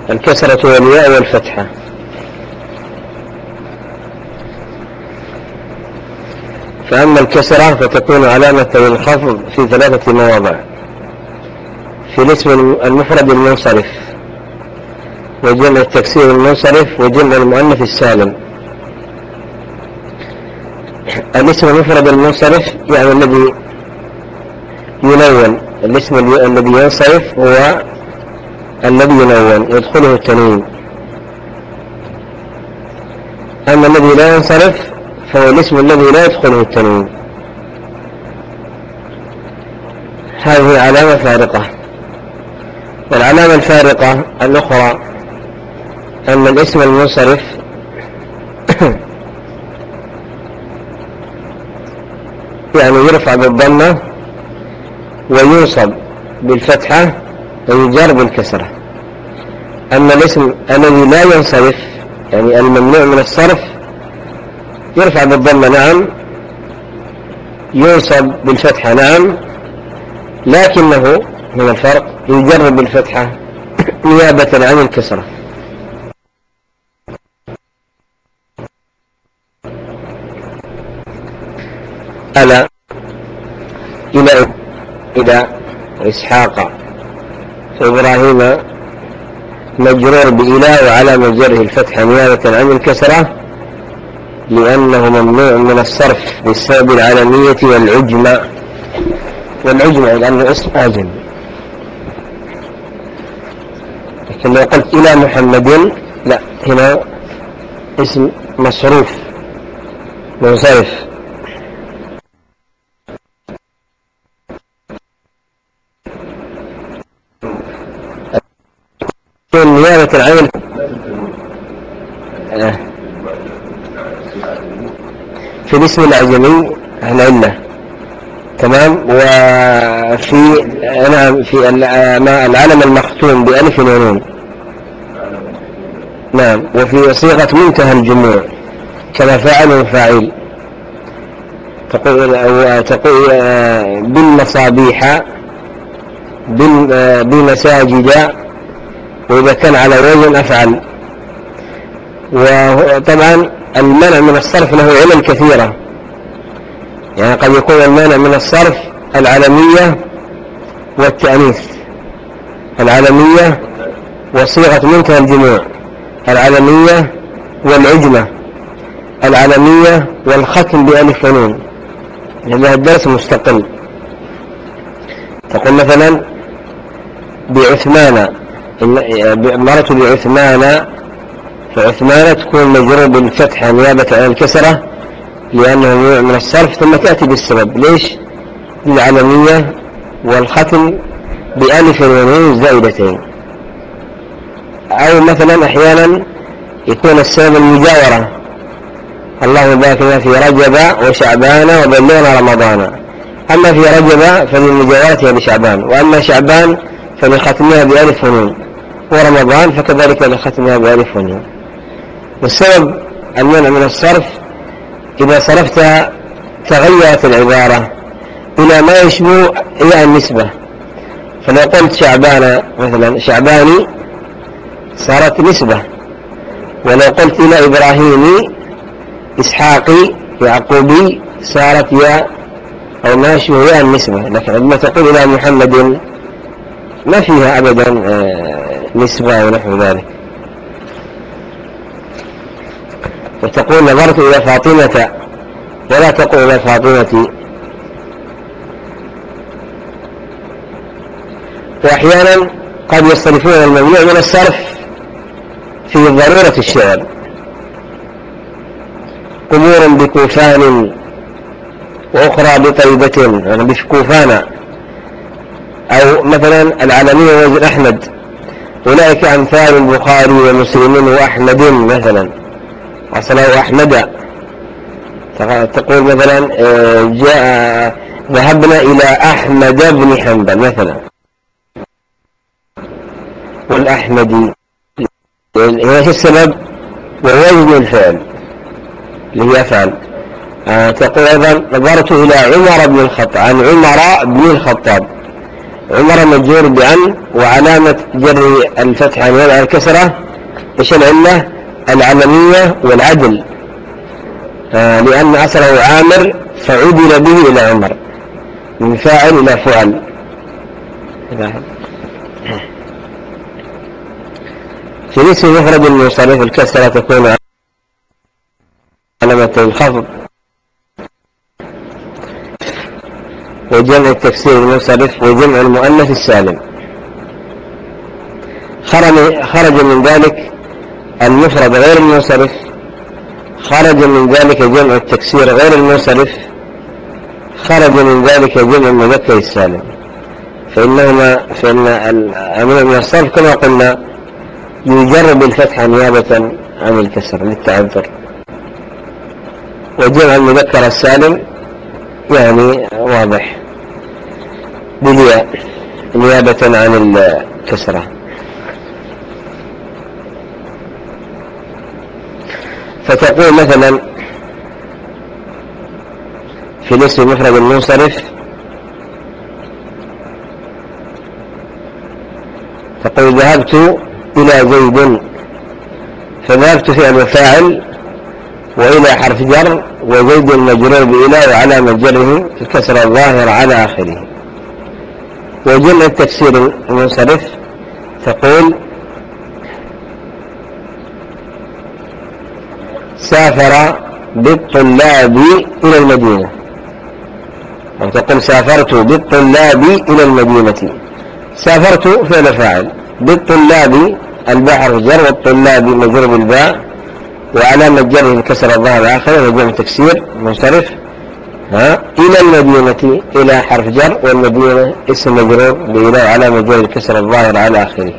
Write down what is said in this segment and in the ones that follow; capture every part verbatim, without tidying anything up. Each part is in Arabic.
الكسرة والياء والفتحة. فأما الكسرة فتكون علامة للخفض في ثلاثة مواضع: في الاسم المفرد المنصرف، وجمع التكسير المنصرف، وجمع المؤنث السالم. الاسم المفرد المنصرف يعني الذي ينون، الاسم الذي ينصرف هو الذي ينون يدخله التنوين. أما الذي لا ينصرف فهو الاسم الذي لا يدخله التنوين. هذه علامة فارقة. والعلامة الفارقة الأخرى أن الاسم المنصرف يعني يرفع بالضمة وينصب بالفتحة ويجر بالكسرة. أما الاسم الذي لا ينصرف يعني الممنوع من الصرف يرفع بالضمة نعم، ينصب بالفتحة نعم، لكنه من الفرق يجر بالفتحة نيابة عن الكسرة. ألا إلى إلى إسحاق فإبراهيم مجرور بإله وعلامة جره الفتحة نيابة عن الكسرة لأنه ممنوع من الصرف بسبب العلمية والعجمة. والعجمة لأنه اسم آجم. لكن لو قلت إلى محمد لا، هنا اسم مصروف منصرف. نيابة عن في الاسم الأعجمي العلة تمام. وفي أنا في العلم المختوم بألف ونون نعم. وفي صيغة منتهى الجموع كما فاعل وفاعل تقول تقول بالمصابيح بمساجد، وإذا كان على وزن أفعل. وطبعا المنع من الصرف له علل كثيرة، يعني قد يكون المانع من الصرف العلمية والتأنيث، العلمية وصيغة منتهى الجموع، العلمية والعجمة، العلمية والختم بألف ونون. هذا الدرس مستقل. تقول مثلا بعثمان، مرت بعثمان، فعثمان تكون مجرور بالفتحة نيابة عن الكسرة لأنه ممنوع من الصرف، ثم تأتي بالسبب ليش؟ العلمية والختم بألف ونون زائدتين. أو مثلا أحيانا يكون السبب المجاورة، اللهم بارك لنا في رجب وشعبان وبلغنا رمضان. أما في رجب فلمجاورتها بشعبان، وأما شعبان فلختمها بألف ونون، ورمضان فكذلك لختمها بألف ونون. والسبب المنع من الصرف إذا صرفتها تغيرت العبارة إلى ما يشبه إلى النسبة. فلو قلت شعبان مثلا شعباني صارت نسبة، ولو قلت إلى إبراهيمي إسحاقي يعقوبي صارت يا أو ما يشبه يا النسبة. لكن عندما تقول إلى محمد ما فيها أبدا نسبة ونحو ذلك. وتقول نظرت إلى فاطمة ولا تقول إلى فاطمتي. وأحيانا قد يصرفون الممنوع من الصرف في ضرورة الشعر. قبور بكوفان وأخرى بطيبة، يعني بكوفان. أو مثلا العالمية وزن أحمد، أولئك أمثال البخاري ومسلم وأحمد مثلا، أصلا أحمد. تقول مثلا جاء ذهبنا إلى أحمد بن حنبل مثلا، والأحمدي ايش السبب؟ ووزن الفعل اللي هي فعل. آه تقول أيضا نظرت إلى عمر بن الخطاب، عن عمر بن الخطاب، عمر مجرور بعن وعلامة جر الفتح عن وضع الكسرة إيش العلة؟ العلمية والعدل، آه لأن أصله عامر فعدل به إلى عمر، من فاعل إلى فعل. في الاسم مفرد المنصرف الكسرة تكون علامة الخفض، وجمع التكسير المنصرف وجمع المؤنث السالم. خرج من ذلك المفرد غير المنصرف، خرج من ذلك جمع التكسير غير المنصرف، خرج من ذلك جمع المذكر السالم. فإنهما فإن الأمر من الصرف كما قلنا يجر بالفتح نيابة عن الكسر للتعذر، وجمع المذكر السالم يعني واضح بالياء نيابة عن الكسرة. فتقول مثلا في الاسم المفرد المنصرف تقول ذهبت إلى زيد، فذهبت فعل وفاعل وإلى حرف جر، وزيد مجرور بإلى وعلامة جره الكسر الظاهر على آخره. وجمع التكسير المنصرف تقول سافر بالطلاب إلى المدينة، أو تقول سافرت بالطلاب إلى المدينة. سافرت فعل فاعل، بالطلاب الباء حرف جر، والطلاب مجرور بالباء وعلامة جره الكسر الظاهر على آخره. وجمع التكسير منصرف ها إلى المدينة، إلى حرف جر، والمدينة اسم مجرور بإلى وعلامة جره الكسر الظاهر على آخره.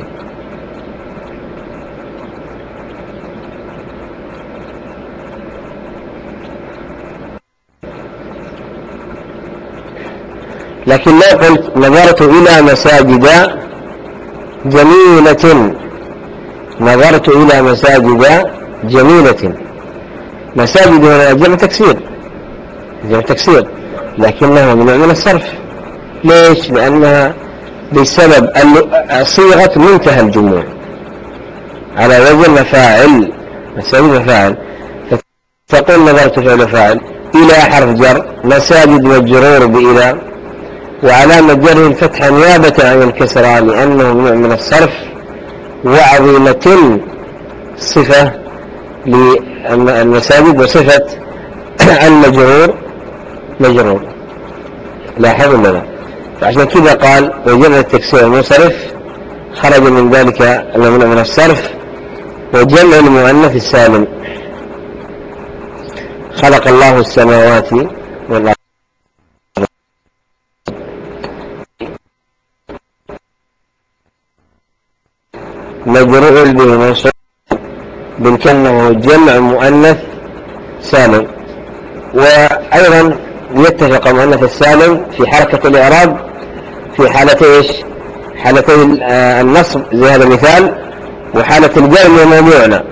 لكن لا قلت نظرت إلى مساجد جميلة، نظرت إلى مساجد جميلة. مساجد هنا جمع تكسير، جمع تكسير لكنها ممنوع من الصرف. ليش؟ لأنها بسبب صيغة منتهى الجموع على وزن مفاعل، مساجد مفاعل. فتقول نظرت فعل فاعل إلى حرف جر، مساجد مجرور بإلى وعلامة جره الفتح نيابة عن الكسرة لأنه ممنوع من الصرف. وعظيمة صفة للمساجد وصفة المجرور مجرور، لاحظوا لنا. فعشان كذا قال وجمع التكسير المنصرف خرج من ذلك الممنوع من الصرف. وجمع المؤنث السالم خلق الله السماوات والأرض مجرور به منصوب بالكلمة جمع مؤنث سالم. وأيضا يتفق المؤنث السالم في حركة الإعراب في حالة إيش؟ حالتي النصب زي هذا المثال، وحالة الجر موضوعنا.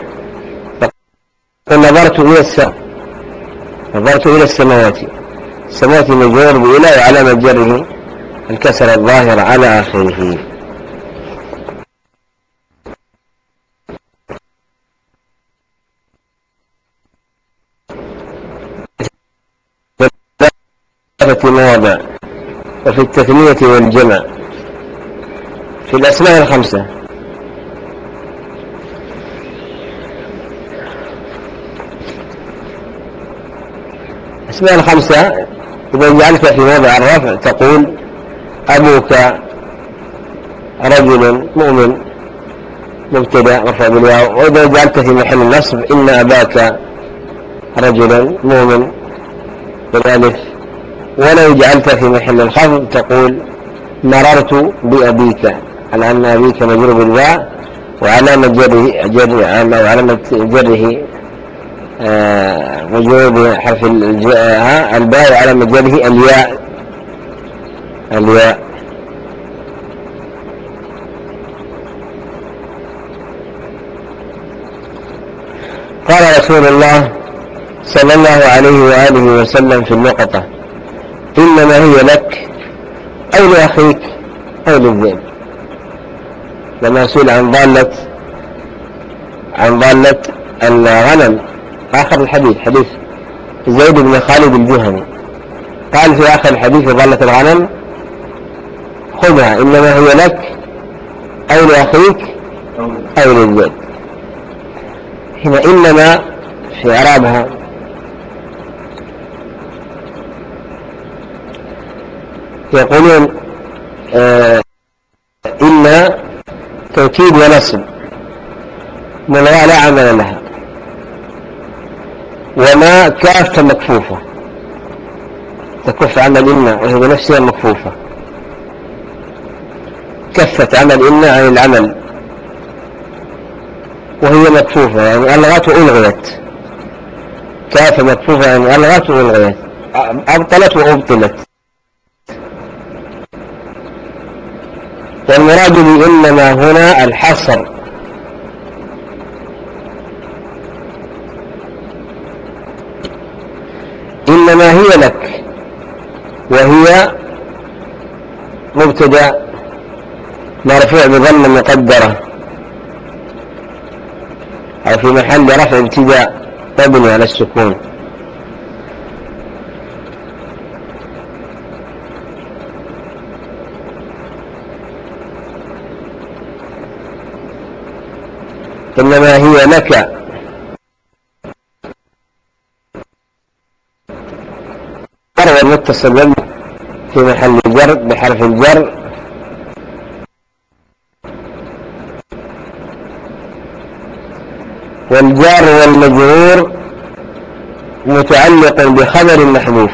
نظرت إلى السماء، نظرت إلى السماوات، السماوات مجرور بإلى وعلامة جره الكسر الظاهر على آخره. في مواضع وفي التثنية والجمع في الأسماء الخمسة. الأسماء الخمسة إذا جعلت في موضع الرفع تقول أبوك رجل مؤمن مبتدأ مرفوع بالواو. وإذا جعلت في محل النصب إن أباك رجل مؤمن بالألف. ولو جعلت في محل الخفض تقول مررت بأبيك، على أن أبيك مجرور بالباء وعلامة جره جر وعلامة جره آه مجرور بحرف الباء وعلامة جره الياء الياء. قال رسول الله صلى الله عليه وآله وسلم في اللقطة إنما هي لك أو لأخيك أو للذئب. لما سئل عن ضالة عن ضالة الغنم آخر الحديث حديث زيد بن خالد الجهني، قال في آخر الحديث ضالة الغنم خذها إنما هي لك أو لأخيك أو للزيد. هنا إنما في إعرابها يقولون آه إن توكيد ونصب ملغى لا عمل لها، وما كافة مكفوفة تكف عمل إن وهي بنفسها مكفوفة، كفت عمل إن عن العمل وهي مكفوفة، يعني ألغت وألغيت. كافة مكفوفة يعني ألغت وألغيت، أبطلت وأبطلت. والمراد بإنما هنا الحصر، إنما هي لك وهي مبتدأ مرفوع بضم مقدرة أو في محل رفع ابتداء مبني على السكون. إنما هي لك جر والمتصل في محل جر بحرف الجر، والجار والمجرور متعلق بخبر محذوف.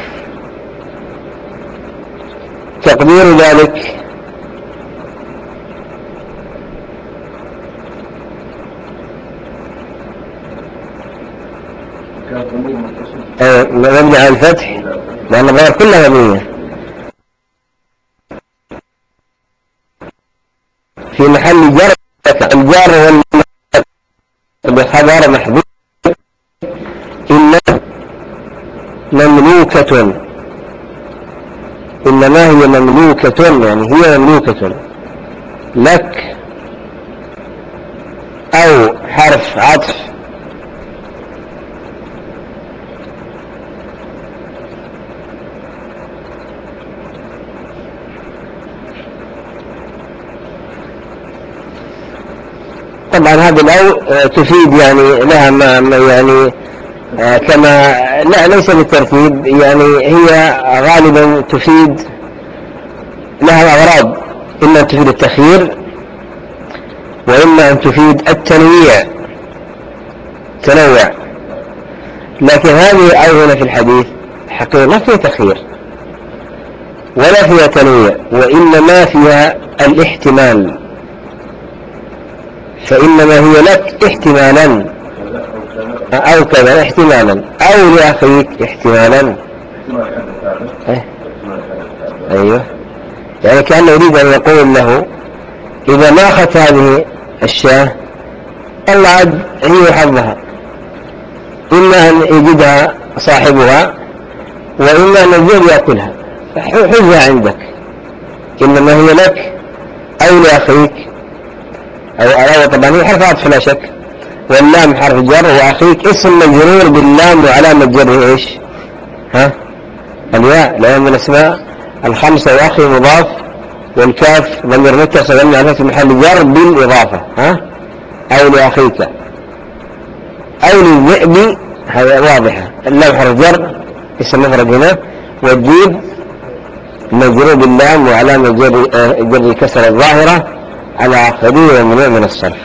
تقدير ذلك مبني على الفتح لأن الغير كلها مبنية في محل جر. الجار والمجرور بخبر محذوف. إن مملوكة، إنما هي مملوكة يعني هي مملوكة لك، أو حرف عطف طبعا هذه الأو تفيد يعني لها ما يعني كما لا ليس بالترتيب، يعني هي غالبا تفيد لها أغراض، إما أن تفيد التخيير وإما أن تفيد التنويع تنوع. لكن هذه الأو هنا في الحديث حقيقة ما فيها تخيير ولا فيها تنويع، وإنما فيها الاحتمال. فإنما هي لك احتمالا أو كذا احتمالا أو لأخيك احتمالا. أيوه، يعني كأنه يريد أن يقول له إذا ما أخذت هذه الشاة الله عد هي حظها، إما أن يجدها صاحبها وإما أن الزوج يأكلها، حزها عندك. إنما هي لك أو لأخيك أو أراوة. طبعا هي حرف عطف لا شك، واللام حرف جر، وأخيك اسم مجرور باللام وعلامة جره إيش؟ ها؟ الياء، لأن من الأسماء الخمسة وأخي مضاف، والكاف ضمير متصل مبني على في محل جر بالإضافة. ها؟ أو لأخيك أو للذئب، هذا واضحة. اللام حرف جر اسم مفرد هنا، والجيب مجرور باللام وعلامة جر جر كسر الظاهرة على آخره وممنوع من الصرف.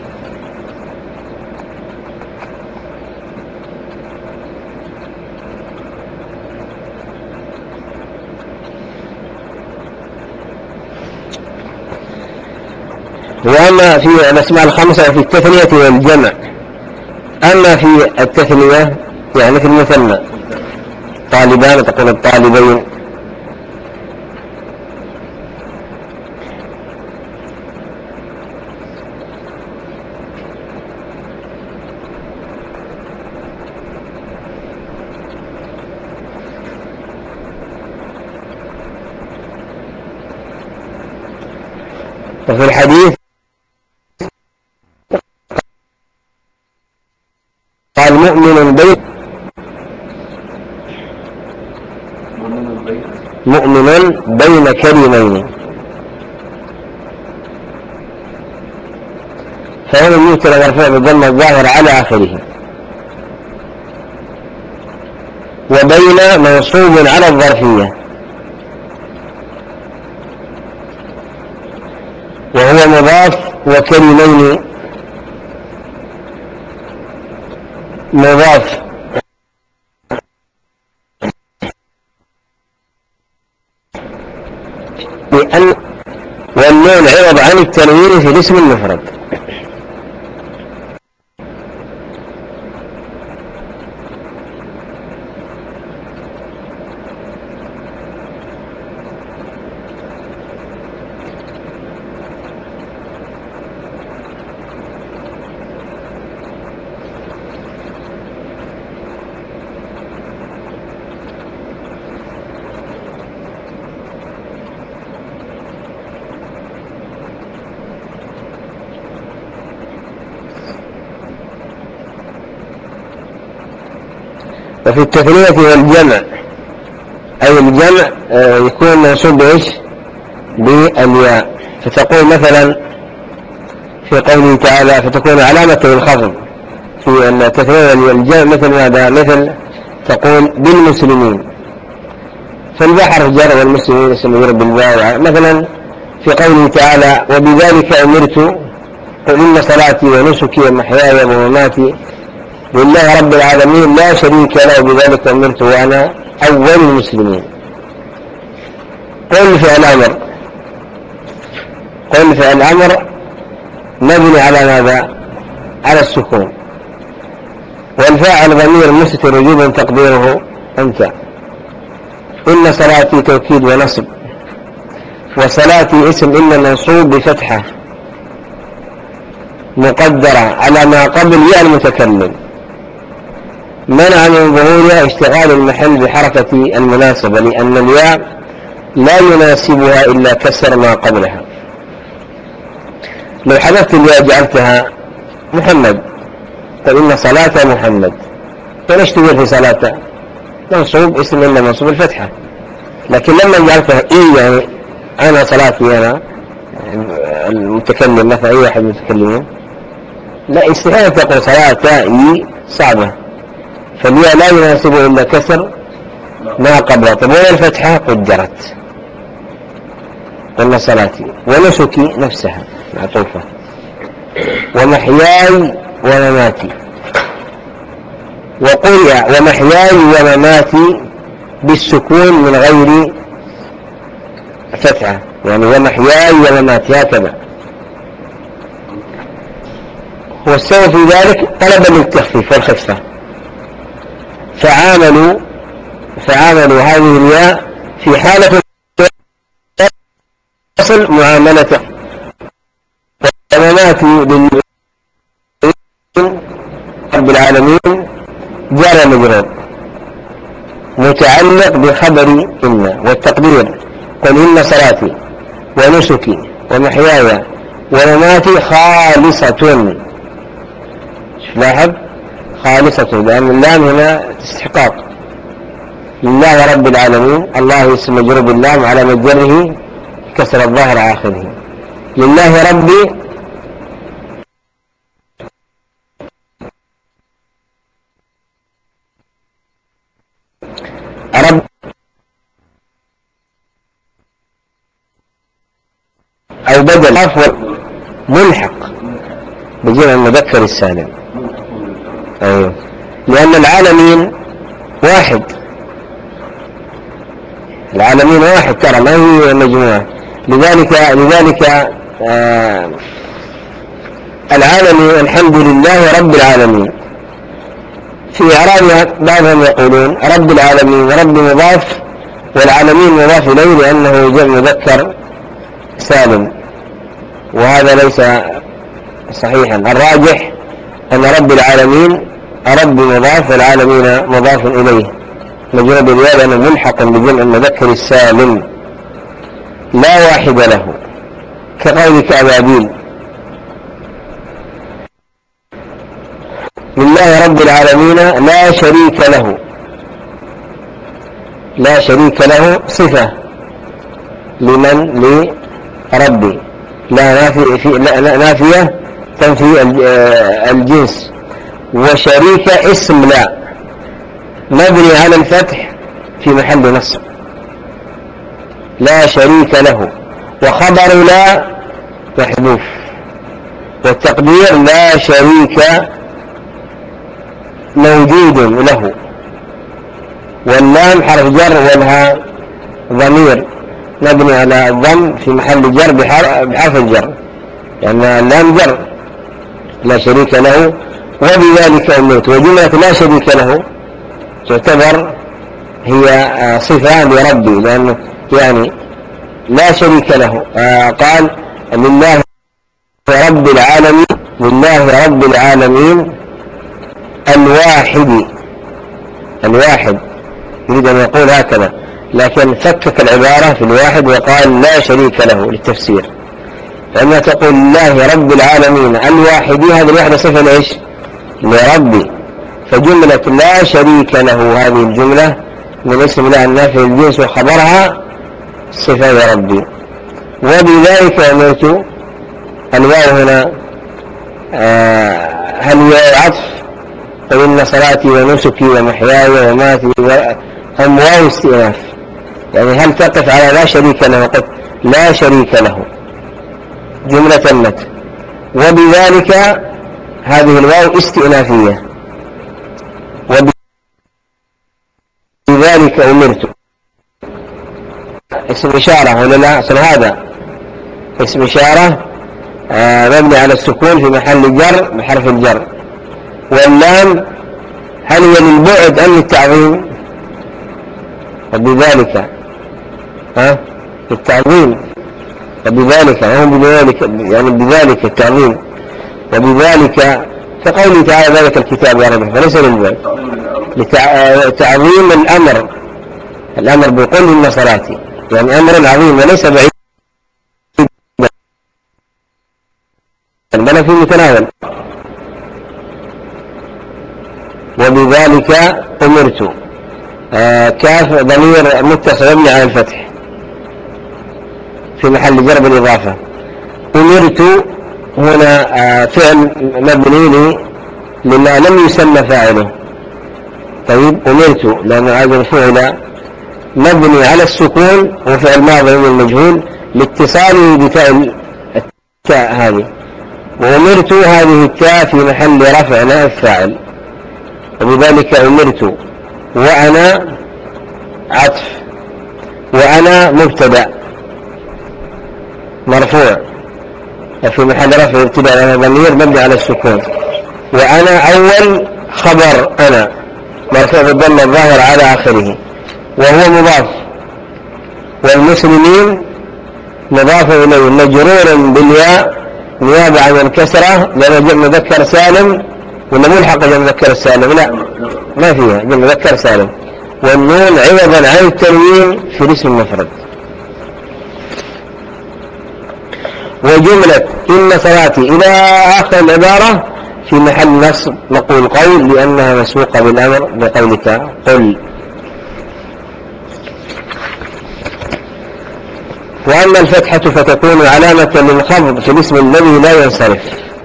وأما في الأسماء الخمسة في التثنية والجمع، أما في التثنية يعني في المثنى طالبان تقول الطالبين، وفي الحديث مؤمن بين مؤمن بين كلمين، فهو الممكن مرفوع بالضم الظاهر على آخره، وبين منصوب على الظرفية، وهو مضاف، وكلمين مضاف لأن والنون عوض عن التنوين في الاسم المفرد. وفي التثنية والجمع أي الجمع يكون منصوب بإيش؟ بالياء، فتقول مثلا في قوله تعالى فتكون علامة الخفض في التثنية والجمع مثل ماذا؟ مثل تقول بالمسلمين، فالبحر جر والمسلمين اسم مجرور بالواو، مثلا في قوله تعالى وبذلك أمرت قل إن صلاتي ونسكي ومحياي ومماتي لله رب العالمين لا شريك له بذلك أمرت وأنا أول المسلمين. قل فعل أمر، قل فعل أمر مبني على ماذا؟ على السكون، والفاعل ضمير مستتر وجوبا تقديره أنت. إن صلاتي توكيد ونصب، وصلاتي اسم إن منصوب بفتحة مقدرة على ما قبل ياء المتكلم، منع من ظهورها اشتغال المحل بحركة المناسبة، لأن الياء لا يناسبها إلا كسر ما قبلها. لو حذفت الياء جعلتها محمد، قل إن صلاة محمد، فليش تقول في صلاة؟ منصوب اسم إن منصوب الفتحة، لكن لما جعلتها إيه يعني أنا صلاتي أنا المتكلم مثلا أي واحد من المتكلمين، لا استحالة تقول صلاة إيه صعبة، فالياء لا يناسبه إلا كسر ما قبلها. طب وين الفتحة؟ قدرت. قلنا صلاتي ونسكي نفسها معطوفة، ومحياي ومماتي، وقرئ ومحياي ومماتي بالسكون من غير فتحة، يعني ومحياي ومماتي هكذا. والسبب في ذلك طلبا للتخفيف والخفة، فعاملوا فعاملوا هذه الياء في حالة تصل معاملته، ومماتي رب العالمين جار مجرور متعلق بخبر إن، والتقدير قل إن صلاتي ونسكي ومحياي ومماتي خالصة. لاحظ خالصة، لأن اللام هنا استحقاق لله رب العالمين، الله اسم مجرور باللام على مجره كسر الظاهر آخره، لله ربي رب أو بدل عفوا ملحق بجمع المذكر السالم. أيوه، لأن العالمين واحد، العالمين واحد ترى ما هي مجموعة، لذلك لذلك آه العالمين الحمد لله رب العالمين. في إعرابها بعضهم يقولون رب العالمين رب مضاف والعالمين مضاف إليه لأنه جمع مذكر سالم، وهذا ليس صحيحا. الراجح أن رب العالمين رب مضاف والعالمين مضاف إليه مجرور بالياء لأنه ملحق بجمع المذكر السالم لا واحد له، كقولك أبابيل. لله رب العالمين لا شريك له. لا شريك له صفة لمن؟ لربي. لا نافية في لا نافية تنفي الجنس. وشريك اسم لا مبني على الفتح في محل نصب. لا شريك له. وخبر لا محذوف، والتقدير لا شريك موجود له. واللام حرف جر والها ضمير مبني على الضم في محل جر بحرف الجر، لأن يعني اللام جر. لا شريك له وبذلك أمرت. وجملة لا شريك له تعتبر هي صفة لربي، لأنه يعني لا شريك له. قال لله رب العالمين، لله رب العالمين الواحد. الواحد يريد أن يقول هكذا، لكن فكك العبارة في الواحد وقال لا شريك له للتفسير. فإنها تقول الله رب العالمين الواحد، هذه الوحدة صفة لإيش؟ لربي. فجملة لا شريك له هذه الجملة من اسم الله النافع الجنس وخبرها صفة لربي. وبذلك أمرت. الواو هنا آه هل هي عطف؟ قل إن صلاتي ونسكي ومحياي ومماتي هم واو استئناف، يعني هل تقف على لا شريك له؟ قلت لا شريك له جملة تمت. وبذلك هذه الواو استئنافية. وبذلك أمرت اسم إشارة ولا لا؟ أصل هذا اسم إشارة آه مبني على السكون في محل جر بحرف الجر. واللام هل هي للبعد أم للتعظيم؟ وبذلك ها التعظيم. وبذلك هم بذلك يعني بذلك التعظيم. وبذلك كقوله تعالى ذلك الكتاب يا رب، فليس للبعد، لتعظيم الأمر. الأمر بقول إن صلاتي يعني أمر عظيم وليس بعيد بل في متناول. وبذلك أمرت آه كاف ضمير متصل مبني على الفتح في محل جر بالإضافة. أمرت هنا آه فعل مبني لما لم يسمى فاعله. طيب أمرت لأن هذا الفعل مبني على السكون وفعل ماضي من المجهول لاتصاله بتاء التاء هذه. وأمرت هذه التاء في محل رفع نائب فاعل. وبذلك أمرت وأنا عطف، وأنا مبتدأ مرفوع في محل رفع ابتداء ضمير مبني على السكون. وأنا أول خبر أنا مرفوع بالضم الظاهر على آخره وهو مضاف. والمسلمين مضاف إليه مجرور بالياء نيابة عن الكسرة لأنه جمع مذكر سالم، ولا ملحق جمع مذكر سالم؟ لا ما فيها جمع مذكر سالم. والنون عوضا عن التنوين في الاسم المفرد. وجملة إن صلاتي إلى آخر العبارة في محل نصب نقول قول لأنها مسبوقة بالأمر بقولك قل. وأما الفتحة فتكون علامة للخفض في الاسم الذي لا ينصرف.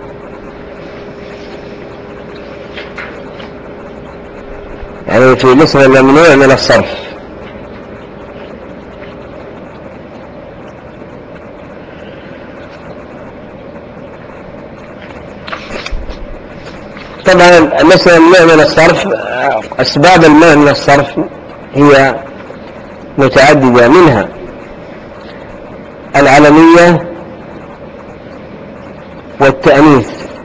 يعني في الاسم الممنوع من الصرف. طبعا الاسم الممنوع من الصرف أسباب المنع من الصرف هي متعددة، منها العلمية والتأنيث.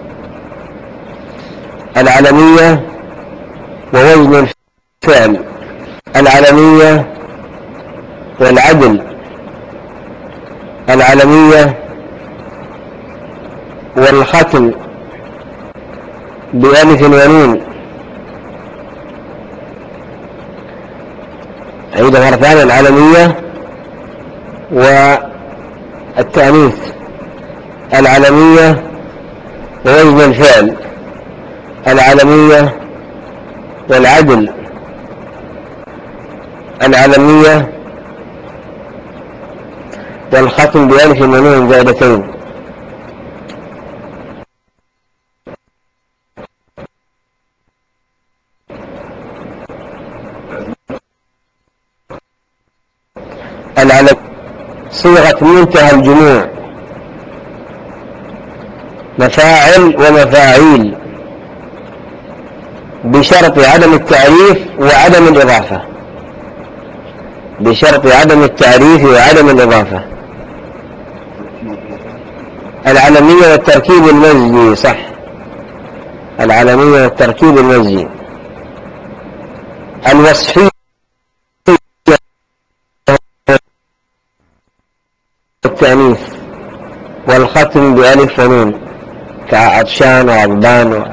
العلمية ووزن الفعل، العلمية والعدل، العلمية والختم بألف ونون. أيضا مرة ثانية العلمية والتأنيث، العلمية ووزن الفعل. العلمية والعدل. العلمية والختم بألف ونون زائدتين. العلم صيغة منتهى الجموع، مفاعل ومفاعيل، بشرط عدم التعريف وعدم الإضافة. بشرط عدم التعريف وعدم الإضافة. العلمية والتركيب المزجي، صح، العلمية والتركيب المزجي. الوصفية والتأنيث والختم بألف ونون كعطشان وعضبان و...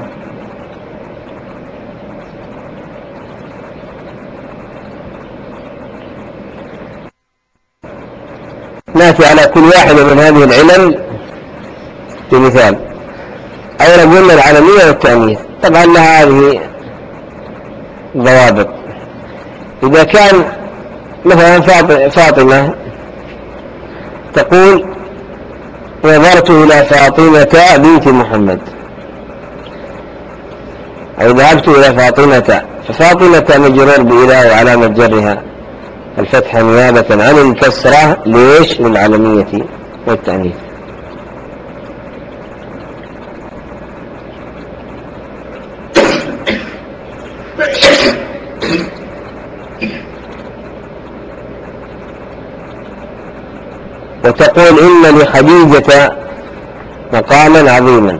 نأتي على كل واحدة من هذه العلل بمثال. أولا قلنا العلمية والتأنيث، طبعا لها هذه ضوابط. إذا كان مثلا فاطمة تقول نظرت إلى فاطمة بنت محمد، أو ذهبت إلى فاطمة، ففاطمة مجرور بإله وعلامة جرها الفتحة نيابة عن الكسرة. ليش؟ للعلمية والتأنيث. وتقول إن لخديجة مقاما عظيما.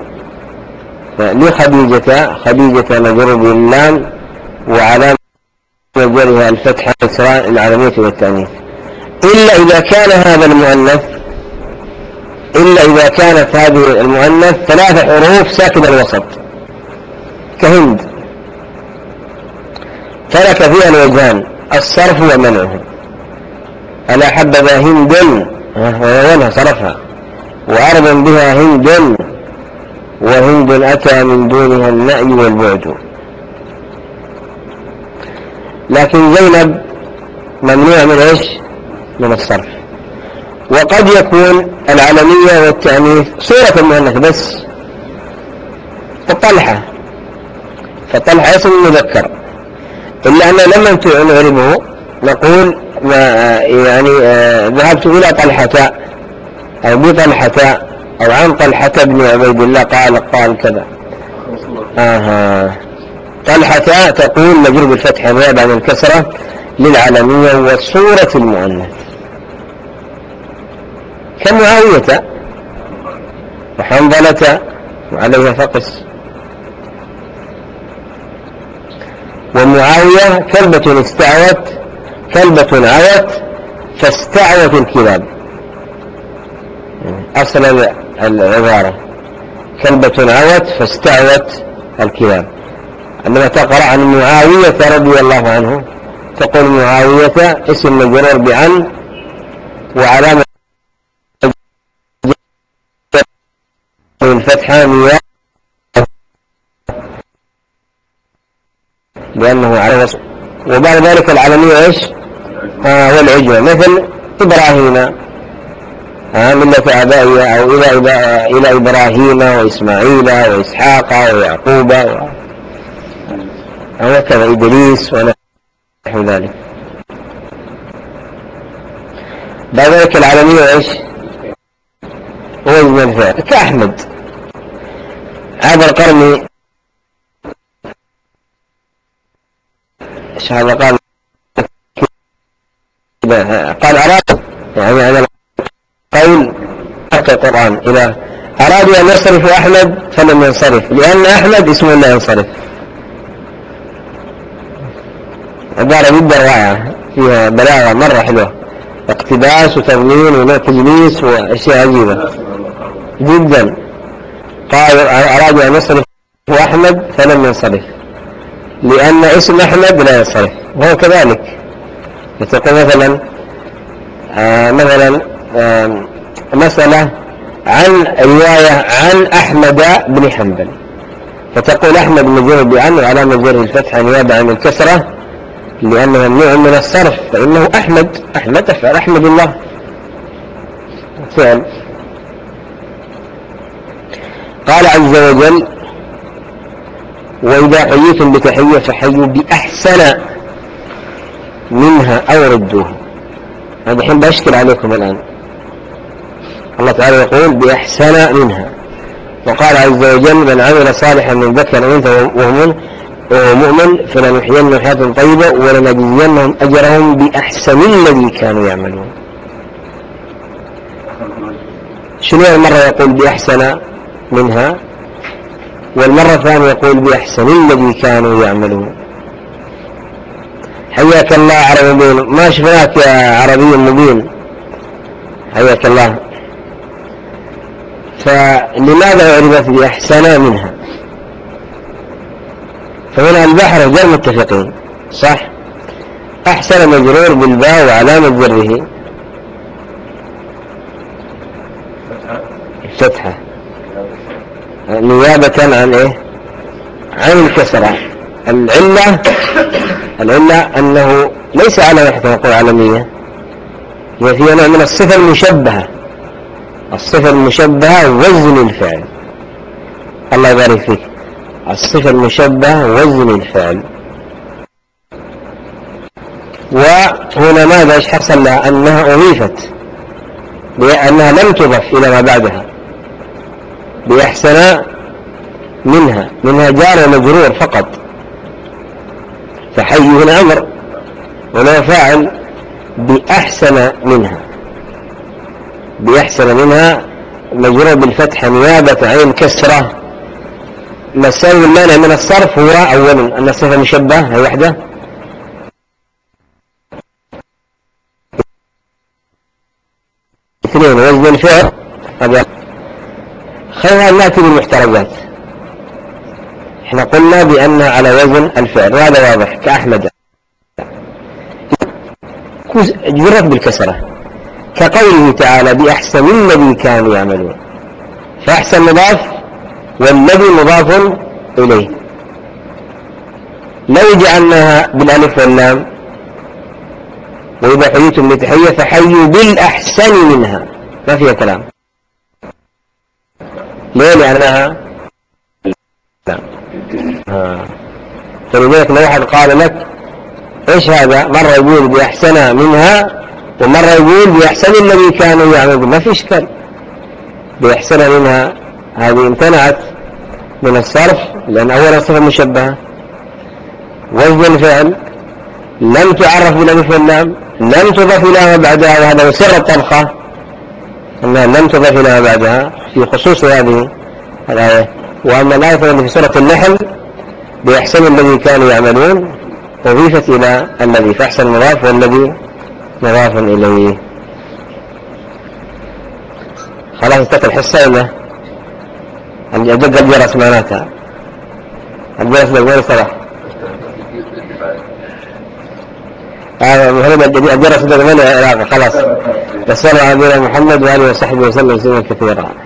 لخديجة، خديجة مجرور باللام وعلامة جرها الفتحة كسرة العلمية والتأنيث. إلا إذا كان هذا المؤنث إلا إذا كانت هذه المؤنث ثلاث حروف ساكنة الوسط كهند، ترك فيها الوجهان الصرف ومنعه. ألا حبذا هند وينها صرفها، وأرض بها هند، وهند أتى من دونها النأي والبعد. لكن زينب ممنوع من إيش؟ من الصرف. وقد يكون العلمية والتأنيث صورة المؤنث بس. فطلحة فطلحة اسم مذكر، إلا أنه لما نعربه نقول يعني ذهبت إلى طلحة أو بطلحة أو عن طلحة بن عبيد الله قال قال كذا. آها طلحة تقول مجرور بالفتح نيابة عن الكسرة للعلمية وصورة المؤنث. كمعاوية وحنظلة وعليها فقس. ومعاوية كلبة استعوت، كلبة عوت فاستعوت الكلاب. أصل العبارة كلبة عوت فاستعوت الكلاب. عندما تقرأ عن معاوية رضي الله عنه تقول معاوية اسم مجرور بعن وعلامة الفتحة نيابة لأنه على وصف. وبعد ذلك العلمية ايش؟ آه والعجمة، مثل إبراهيم آه ملة آبائي أو إلى, إلى إبراهيم وإسماعيل وإسحاق ويعقوب و... وكذا إدريس ونحو ذلك. بعد ذلك العلمية ايش؟ هو من الفعل كأحمد. هذا القرن ايش هذا قال قال أراد يعني هذا القول حتى القرآن إذا أرادوا أن يصرفوا أحمد فلم ينصرف، لأن أحمد اسمه لا ينصرف. عبارة جدا رائعة فيها بلاغة مرة حلوة، اقتباس وتضمين وتجليس وأشياء عجيبة جدا. قال أرادوا أن يصرفوا أحمد فلم ينصرف لأن اسم أحمد لا ينصرف. وهو كذلك تقول مثلا آه مثلا آه مسألة عن رواية عن أحمد بن حنبل فتقول أحمد مجرور بأن وعلامة جره الفتحة نيابة عن الكسرة لأنه ممنوع من الصرف فإنه أحمد أحمد أفعل أحمد الله فعل. قال عز وجل وإذا حييتم بتحية فحيوا بأحسن منها أو ردوها. هذا الحين بأشكل عليكم الآن. الله تعالى يقول بأحسن منها، وقال عز وجل من عمل صالحا من ذكر أو أنثى وهو مؤمن فلنحيينهم حياة طيبة ولنجزينهم أجرهم بأحسن الذي كانوا يعملون. شنو المرة يقول بأحسن منها والمرة الثانية يقول بأحسن الذي كانوا يعملون؟ حياك الله عربي مبين، ما شفناك يا عربي مبين، حياك الله. فلماذا عرفت بأحسن منها؟ فهنا البحر غير متفقين صح. أحسن مجرور بالباء وعلامة جره الفتحة نيابة عن إيه؟ عن الكسرة. العلة العلة أنه ليس على حتى نقول علمية، هي فيها نوع من الصفة المشبهة. الصفة المشبهة وزن الفعل. الله يبارك فيك. الصفة المشبهة وزن الفعل. وهنا ماذا ايش حصل لها؟ أنها أضيفت لأنها لم تضف إلى ما بعدها بأحسن منها، منها جار ومجرور فقط. فحي هنا أمر ولا فاعل بأحسن منها. بأحسن منها مجرور بالفتحة نيابة عن الكسرة. مساوي المانع من الصرف هو أولا أن الصفة مشبهة هي وحده، اثنين وزن الفعل. خلينا نأتي بالمحترزات. احنا قلنا بأنها على وزن الفعل وهذا واضح كأحمد جرت بالكسرة كقوله تعالى بأحسن الذي كانوا يعملون. فأحسن مضاف والذي مضاف إليه. لو جعلناها بالألف واللام وإذا حييتم بتحية فحيوا بالأحسن منها ما فيها كلام. ليه؟ لأنها لا. فلذلك لو واحد قال لك ايش هذا، مرة يقول بأحسن منها ومرة يقول بأحسن الذي كانوا يعملون، ما في اشكال. بأحسن منها هذه امتنعت من الصرف لأن أولا صفة مشبهة، وزن الفعل لم تعرف بالألف واللام، لم تضف إلى ما بعدها، وهذا سر الطبخة أنها لم تضف إلى ما بعدها في خصوص هذه الآية. وأما الآية في سورة النحل بأحسن الذي كانوا يعملون أضيفت إلى الذي، فأحسن مضاف والذي مضاف إليه. خلاص استقل الحصة الجدد الجرس معناتها الجرس بالغير صلاح هذا الجرس بالغير علاقة. خلاص بس صلى على نبينا محمد وآله وصحبه وسلم سلما كثيرا.